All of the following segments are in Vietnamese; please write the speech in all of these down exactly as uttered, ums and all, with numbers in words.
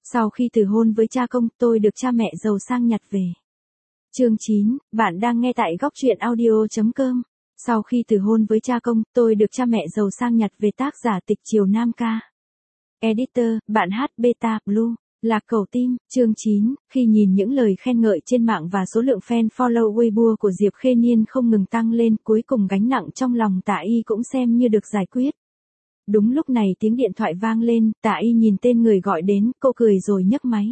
Sau khi từ hôn với cha công, tôi được cha mẹ giàu sang nhặt về. Chương chín, bạn đang nghe tại góc truyện audio chấm com. Sau khi từ hôn với cha công, tôi được cha mẹ giàu sang nhặt về. Tác giả Tịch Chiều Nam Ca. Editor, bạn hát Beta Blue. Lạc Cầu Tim. Chương chín, khi nhìn những lời khen ngợi trên mạng và số lượng fan follow Weibo của Diệp Khê Niên không ngừng tăng lên, cuối cùng gánh nặng trong lòng Tạ Y cũng xem như được giải quyết. Đúng lúc này tiếng điện thoại vang lên, Tạ Y nhìn tên người gọi đến, cô cười rồi nhấc máy.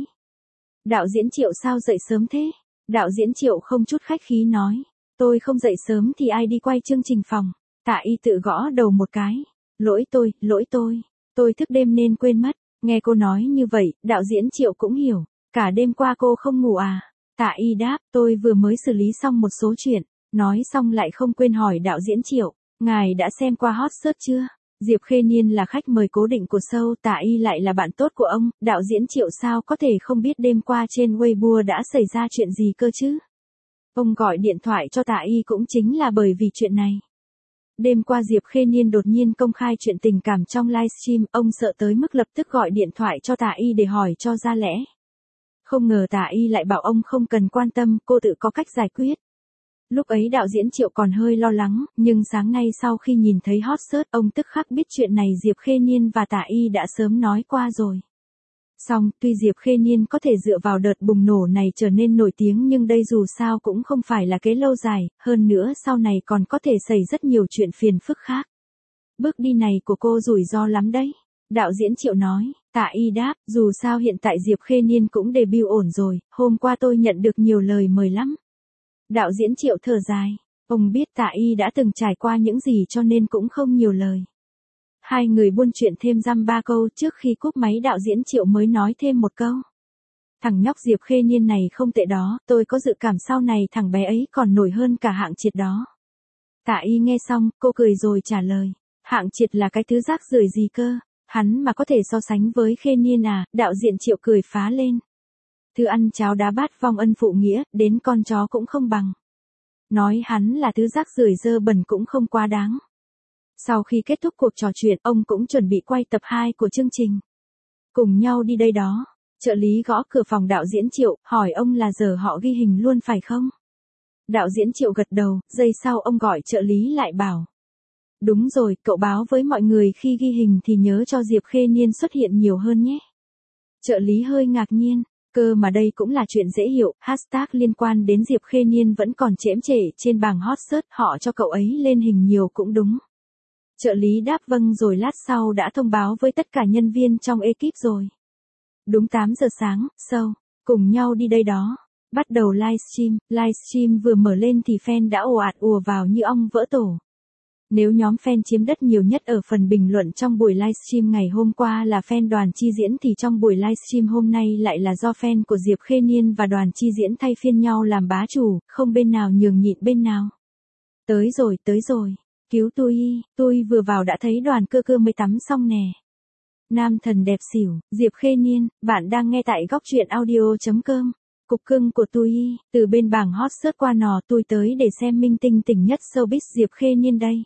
Đạo diễn Triệu sao dậy sớm thế? Đạo diễn Triệu không chút khách khí nói. Tôi không dậy sớm thì ai đi quay chương trình phòng? Tạ Y tự gõ đầu một cái. Lỗi tôi, lỗi tôi. Tôi thức đêm nên quên mất. Nghe cô nói như vậy, đạo diễn Triệu cũng hiểu. Cả đêm qua cô không ngủ à? Tạ Y đáp, tôi vừa mới xử lý xong một số chuyện. Nói xong lại không quên hỏi đạo diễn Triệu. Ngài đã xem qua hot search chưa? Diệp Khê Niên là khách mời cố định của show, Tạ Y lại là bạn tốt của ông, đạo diễn Triệu sao có thể không biết đêm qua trên Weibo đã xảy ra chuyện gì cơ chứ? Ông gọi điện thoại cho Tạ Y cũng chính là bởi vì chuyện này. Đêm qua Diệp Khê Niên đột nhiên công khai chuyện tình cảm trong livestream, ông sợ tới mức lập tức gọi điện thoại cho Tạ Y để hỏi cho ra lẽ. Không ngờ Tạ Y lại bảo ông không cần quan tâm, cô tự có cách giải quyết. Lúc ấy đạo diễn Triệu còn hơi lo lắng, nhưng sáng nay sau khi nhìn thấy hot search, ông tức khắc biết chuyện này Diệp Khê Niên và Tạ Y đã sớm nói qua rồi. Song, tuy Diệp Khê Niên có thể dựa vào đợt bùng nổ này trở nên nổi tiếng nhưng đây dù sao cũng không phải là kế lâu dài, hơn nữa sau này còn có thể xảy rất nhiều chuyện phiền phức khác. Bước đi này của cô rủi ro lắm đấy. Đạo diễn Triệu nói. Tạ Y đáp, dù sao hiện tại Diệp Khê Niên cũng debut ổn rồi, hôm qua tôi nhận được nhiều lời mời lắm. Đạo diễn Triệu thở dài. Ông biết Tạ Y đã từng trải qua những gì cho nên cũng không nhiều lời. Hai người buôn chuyện thêm dăm ba câu trước khi cúp máy đạo diễn Triệu mới nói thêm một câu. Thằng nhóc Diệp Khê Niên này không tệ đó, tôi có dự cảm sau này thằng bé ấy còn nổi hơn cả Hạng Triệt đó. Tạ Y nghe xong, cô cười rồi trả lời. Hạng Triệt là cái thứ rác rưởi gì cơ, hắn mà có thể so sánh với Khê Niên à? Đạo diễn Triệu cười phá lên. Thứ ăn cháo đá bát vong ân phụ nghĩa, đến con chó cũng không bằng. Nói hắn là thứ rác rưởi dơ bẩn cũng không quá đáng. Sau khi kết thúc cuộc trò chuyện, ông cũng chuẩn bị quay tập hai của chương trình. Cùng nhau đi đây đó. Trợ lý gõ cửa phòng đạo diễn Triệu, hỏi ông là giờ họ ghi hình luôn phải không? Đạo diễn Triệu gật đầu, giây sau ông gọi trợ lý lại bảo. Đúng rồi, cậu báo với mọi người khi ghi hình thì nhớ cho Diệp Khê Niên xuất hiện nhiều hơn nhé. Trợ lý hơi ngạc nhiên. Cơ mà đây cũng là chuyện dễ hiểu, hashtag liên quan đến Diệp Khê Niên vẫn còn chễm chệ trên bảng hot search, họ cho cậu ấy lên hình nhiều cũng đúng. Trợ lý đáp vâng rồi lát sau đã thông báo với tất cả nhân viên trong ekip rồi. Đúng tám giờ sáng, show, cùng nhau đi đây đó. Bắt đầu livestream, livestream vừa mở lên thì fan đã ồ ạt ùa vào như ong vỡ tổ. Nếu nhóm fan chiếm đất nhiều nhất ở phần bình luận trong buổi livestream ngày hôm qua là fan Đoàn Chi Diễn thì trong buổi livestream hôm nay lại là do fan của Diệp Khê Niên và Đoàn Chi Diễn thay phiên nhau làm bá chủ, không bên nào nhường nhịn bên nào. Tới rồi, tới rồi. Cứu tôi, tôi vừa vào đã thấy Đoàn Cơ Cơ mới tắm xong nè. Nam thần đẹp xỉu, Diệp Khê Niên, bạn đang nghe tại góc truyện audio chấm com. Cục cưng của tôi, từ bên bảng hot search qua nò tôi tới để xem minh tinh tỉnh nhất showbiz Diệp Khê Niên đây.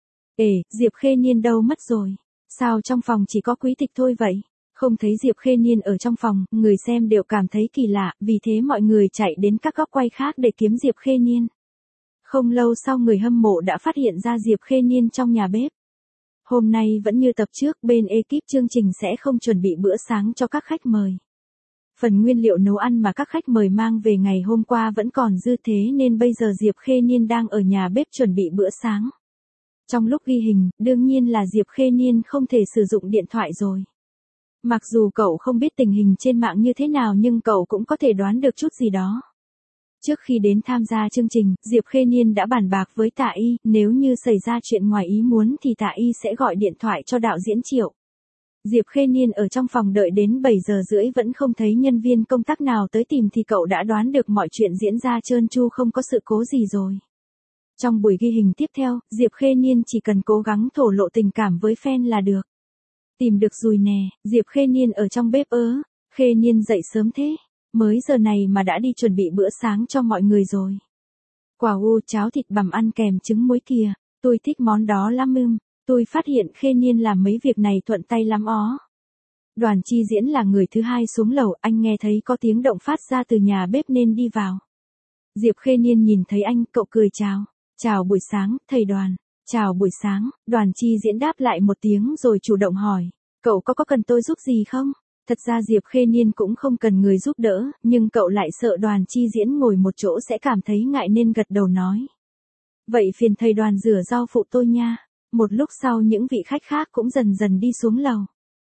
Ê, Diệp Khê Niên đâu mất rồi? Sao trong phòng chỉ có Quý Tịch thôi vậy? Không thấy Diệp Khê Niên ở trong phòng, người xem đều cảm thấy kỳ lạ, vì thế mọi người chạy đến các góc quay khác để kiếm Diệp Khê Niên. Không lâu sau người hâm mộ đã phát hiện ra Diệp Khê Niên trong nhà bếp. Hôm nay vẫn như tập trước, bên ekip chương trình sẽ không chuẩn bị bữa sáng cho các khách mời. Phần nguyên liệu nấu ăn mà các khách mời mang về ngày hôm qua vẫn còn dư thế nên bây giờ Diệp Khê Niên đang ở nhà bếp chuẩn bị bữa sáng. Trong lúc ghi hình, đương nhiên là Diệp Khê Niên không thể sử dụng điện thoại rồi. Mặc dù cậu không biết tình hình trên mạng như thế nào nhưng cậu cũng có thể đoán được chút gì đó. Trước khi đến tham gia chương trình, Diệp Khê Niên đã bàn bạc với Tạ Y, nếu như xảy ra chuyện ngoài ý muốn thì Tạ Y sẽ gọi điện thoại cho đạo diễn Triệu. Diệp Khê Niên ở trong phòng đợi đến bảy giờ rưỡi vẫn không thấy nhân viên công tác nào tới tìm thì cậu đã đoán được mọi chuyện diễn ra trơn tru không có sự cố gì rồi. Trong buổi ghi hình tiếp theo, Diệp Khê Niên chỉ cần cố gắng thổ lộ tình cảm với fan là được. Tìm được rồi nè, Diệp Khê Niên ở trong bếp ớ. Khê Niên dậy sớm thế, mới giờ này mà đã đi chuẩn bị bữa sáng cho mọi người rồi. Quả u cháo thịt bằm ăn kèm trứng muối kìa, tôi thích món đó lắm ưm. Tôi phát hiện Khê Niên làm mấy việc này thuận tay lắm ó. Đoàn Chi Diễn là người thứ hai xuống lầu, anh nghe thấy có tiếng động phát ra từ nhà bếp nên đi vào. Diệp Khê Niên nhìn thấy anh, cậu cười chào. Chào buổi sáng, thầy Đoàn. Chào buổi sáng, Đoàn Chi Diễn đáp lại một tiếng rồi chủ động hỏi. Cậu có có cần tôi giúp gì không? Thật ra Diệp Khê Niên cũng không cần người giúp đỡ, nhưng cậu lại sợ Đoàn Chi Diễn ngồi một chỗ sẽ cảm thấy ngại nên gật đầu nói. Vậy phiền thầy Đoàn rửa rau phụ tôi nha. Một lúc sau những vị khách khác cũng dần dần đi xuống lầu.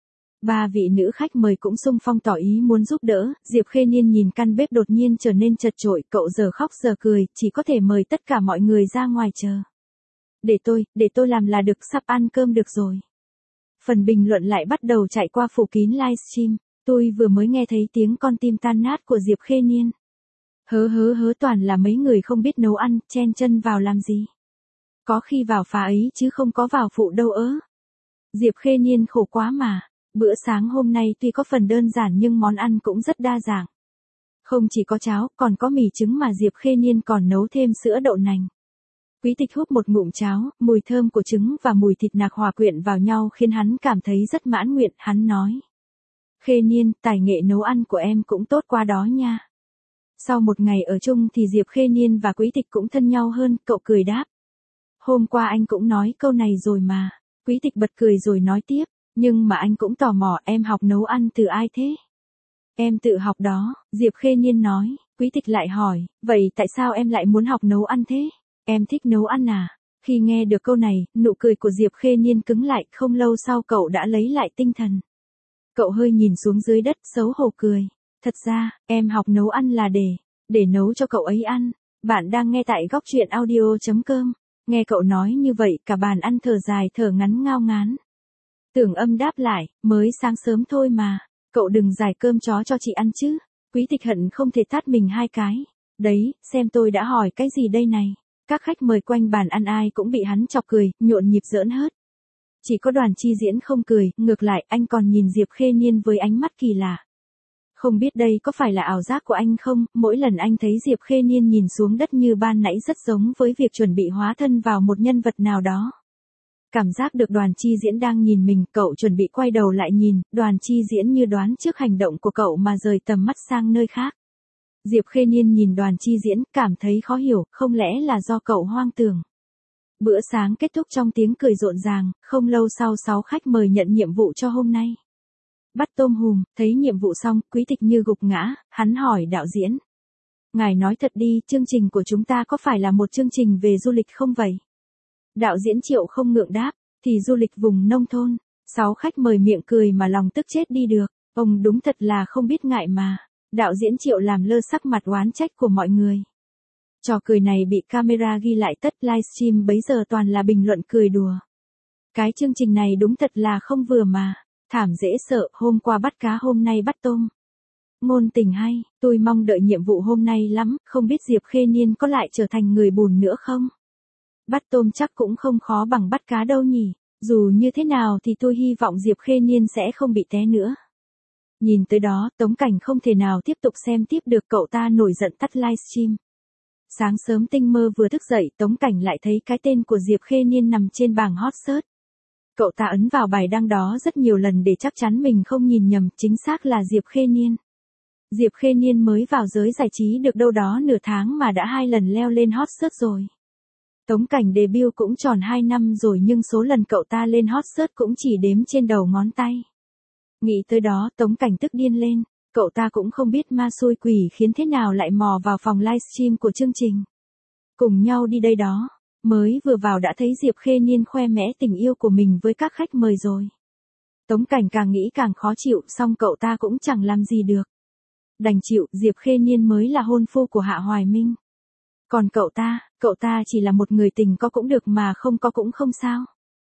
Ba vị nữ khách mời cũng xung phong tỏ ý muốn giúp đỡ, Diệp Khê Niên nhìn căn bếp đột nhiên trở nên chật chội, cậu giờ khóc giờ cười, chỉ có thể mời tất cả mọi người ra ngoài chờ. Để tôi, để tôi làm là được, sắp ăn cơm được rồi. Phần bình luận lại bắt đầu chạy qua phủ kín livestream, tôi vừa mới nghe thấy tiếng con tim tan nát của Diệp Khê Niên. Hớ hớ hớ toàn là mấy người không biết nấu ăn, chen chân vào làm gì. Có khi vào phá ấy chứ không có vào phụ đâu ớ. Diệp Khê Niên khổ quá mà. Bữa sáng hôm nay tuy có phần đơn giản nhưng món ăn cũng rất đa dạng. Không chỉ có cháo, còn có mì trứng mà Diệp Khê Niên còn nấu thêm sữa đậu nành. Quý Tịch húp một ngụm cháo, mùi thơm của trứng và mùi thịt nạc hòa quyện vào nhau khiến hắn cảm thấy rất mãn nguyện, hắn nói. Khê Niên, tài nghệ nấu ăn của em cũng tốt quá đó nha. Sau một ngày ở chung thì Diệp Khê Niên và Quý Tịch cũng thân nhau hơn, cậu cười đáp. Hôm qua anh cũng nói câu này rồi mà. Quý Tịch bật cười rồi nói tiếp. Nhưng mà anh cũng tò mò, em học nấu ăn từ ai thế? Em tự học đó, Diệp Khê Niên nói. Quý Tịch lại hỏi, vậy tại sao em lại muốn học nấu ăn thế? Em thích nấu ăn à? Khi nghe được câu này, nụ cười của Diệp Khê Niên cứng lại, không lâu sau cậu đã lấy lại tinh thần. Cậu hơi nhìn xuống dưới đất, xấu hổ cười. Thật ra, em học nấu ăn là để, để nấu cho cậu ấy ăn. Bạn đang nghe tại góc truyện audio chấm com. Nghe cậu nói như vậy, cả bàn ăn thở dài thở ngắn ngao ngán. Tưởng Âm đáp lại, mới sáng sớm thôi mà, cậu đừng giải cơm chó cho chị ăn chứ. Quý Tịch hận không thể tát mình hai cái. Đấy, xem tôi đã hỏi cái gì đây này. Các khách mời quanh bàn ăn ai cũng bị hắn chọc cười, nhộn nhịp giỡn hớt. Chỉ có Đoàn Chi Diễn không cười, ngược lại anh còn nhìn Diệp Khê Niên với ánh mắt kỳ lạ. Không biết đây có phải là ảo giác của anh không, mỗi lần anh thấy Diệp Khê Niên nhìn xuống đất như ban nãy rất giống với việc chuẩn bị hóa thân vào một nhân vật nào đó. Cảm giác được Đoàn Chi Diễn đang nhìn mình, cậu chuẩn bị quay đầu lại nhìn, Đoàn Chi Diễn như đoán trước hành động của cậu mà rời tầm mắt sang nơi khác. Diệp Khê Niên nhìn Đoàn Chi Diễn, cảm thấy khó hiểu, không lẽ là do cậu hoang tưởng. Bữa sáng kết thúc trong tiếng cười rộn ràng, không lâu sau sáu khách mời nhận nhiệm vụ cho hôm nay. Bắt tôm hùm, thấy nhiệm vụ xong, Quý Tịch như gục ngã, hắn hỏi đạo diễn. Ngài nói thật đi, chương trình của chúng ta có phải là một chương trình về du lịch không vậy? Đạo diễn Triệu không ngượng đáp, thì du lịch vùng nông thôn. Sáu khách mời miệng cười mà lòng tức chết đi được, ông đúng thật là không biết ngại mà. Đạo diễn Triệu làm lơ sắc mặt oán trách của mọi người. Trò cười này bị camera ghi lại tất, livestream bấy giờ toàn là bình luận cười đùa. Cái chương trình này đúng thật là không vừa mà. Thảm dễ sợ, hôm qua bắt cá hôm nay bắt tôm. Ngôn tình hay, tôi mong đợi nhiệm vụ hôm nay lắm, không biết Diệp Khê Niên có lại trở thành người bùn nữa không? Bắt tôm chắc cũng không khó bằng bắt cá đâu nhỉ, dù như thế nào thì tôi hy vọng Diệp Khê Niên sẽ không bị té nữa. Nhìn tới đó, Tống Cảnh không thể nào tiếp tục xem tiếp được, cậu ta nổi giận tắt livestream. Sáng sớm tinh mơ vừa thức dậy, Tống Cảnh lại thấy cái tên của Diệp Khê Niên nằm trên bảng hot search. Cậu ta ấn vào bài đăng đó rất nhiều lần để chắc chắn mình không nhìn nhầm, chính xác là Diệp Khê Niên. Diệp Khê Niên mới vào giới giải trí được đâu đó nửa tháng mà đã hai lần leo lên hot search rồi. Tống Cảnh debut cũng tròn hai năm rồi nhưng số lần cậu ta lên hot search cũng chỉ đếm trên đầu ngón tay. Nghĩ tới đó, Tống Cảnh tức điên lên, cậu ta cũng không biết ma xui quỷ khiến thế nào lại mò vào phòng livestream của chương trình. Cùng nhau đi đây đó, mới vừa vào đã thấy Diệp Khê Niên khoe mẽ tình yêu của mình với các khách mời rồi. Tống Cảnh càng nghĩ càng khó chịu, song cậu ta cũng chẳng làm gì được. Đành chịu, Diệp Khê Niên mới là hôn phu của Hạ Hoài Minh. Còn cậu ta, cậu ta chỉ là một người tình có cũng được mà không có cũng không sao.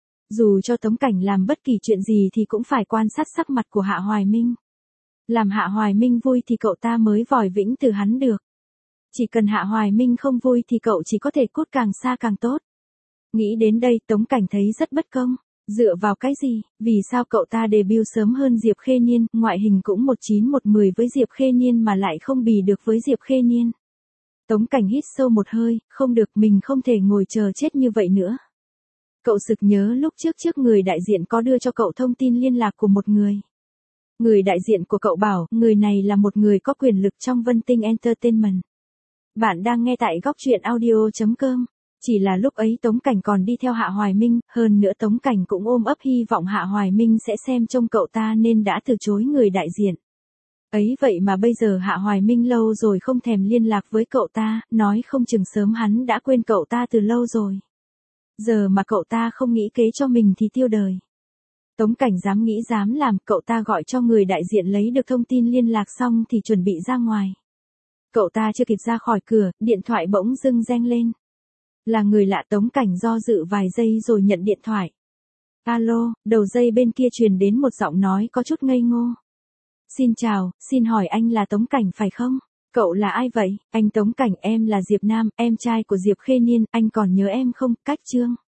Dù cho Tống Cảnh làm bất kỳ chuyện gì thì cũng phải quan sát sắc mặt của Hạ Hoài Minh. Làm Hạ Hoài Minh vui thì cậu ta mới vòi vĩnh từ hắn được. Chỉ cần Hạ Hoài Minh không vui thì cậu chỉ có thể cút càng xa càng tốt. Nghĩ đến đây Tống Cảnh thấy rất bất công. Dựa vào cái gì, vì sao cậu ta debut sớm hơn Diệp Khê Niên, ngoại hình cũng một chín một mười với Diệp Khê Niên mà lại không bì được với Diệp Khê Niên. Tống Cảnh hít sâu một hơi, không được, mình không thể ngồi chờ chết như vậy nữa. Cậu sực nhớ lúc trước trước người đại diện có đưa cho cậu thông tin liên lạc của một người. Người đại diện của cậu bảo, người này là một người có quyền lực trong Vân Tinh Entertainment. Bạn đang nghe tại góc truyện audio chấm com. Chỉ là lúc ấy Tống Cảnh còn đi theo Hạ Hoài Minh, hơn nữa Tống Cảnh cũng ôm ấp hy vọng Hạ Hoài Minh sẽ xem trông cậu ta nên đã từ chối người đại diện. Ấy vậy mà bây giờ Hạ Hoài Minh lâu rồi không thèm liên lạc với cậu ta, nói không chừng sớm hắn đã quên cậu ta từ lâu rồi. Giờ mà cậu ta không nghĩ kế cho mình thì tiêu đời. Tống Cảnh dám nghĩ dám làm, cậu ta gọi cho người đại diện lấy được thông tin liên lạc xong thì chuẩn bị ra ngoài. Cậu ta chưa kịp ra khỏi cửa, điện thoại bỗng dưng reng lên. Là người lạ. Tống Cảnh do dự vài giây rồi nhận điện thoại. Alo, đầu dây bên kia truyền đến một giọng nói có chút ngây ngô. Xin chào, xin hỏi anh là Tống Cảnh phải không? Cậu là ai vậy? Anh Tống Cảnh, em là Diệp Nam, em trai của Diệp Khê Niên, anh còn nhớ em không? Cách Trương.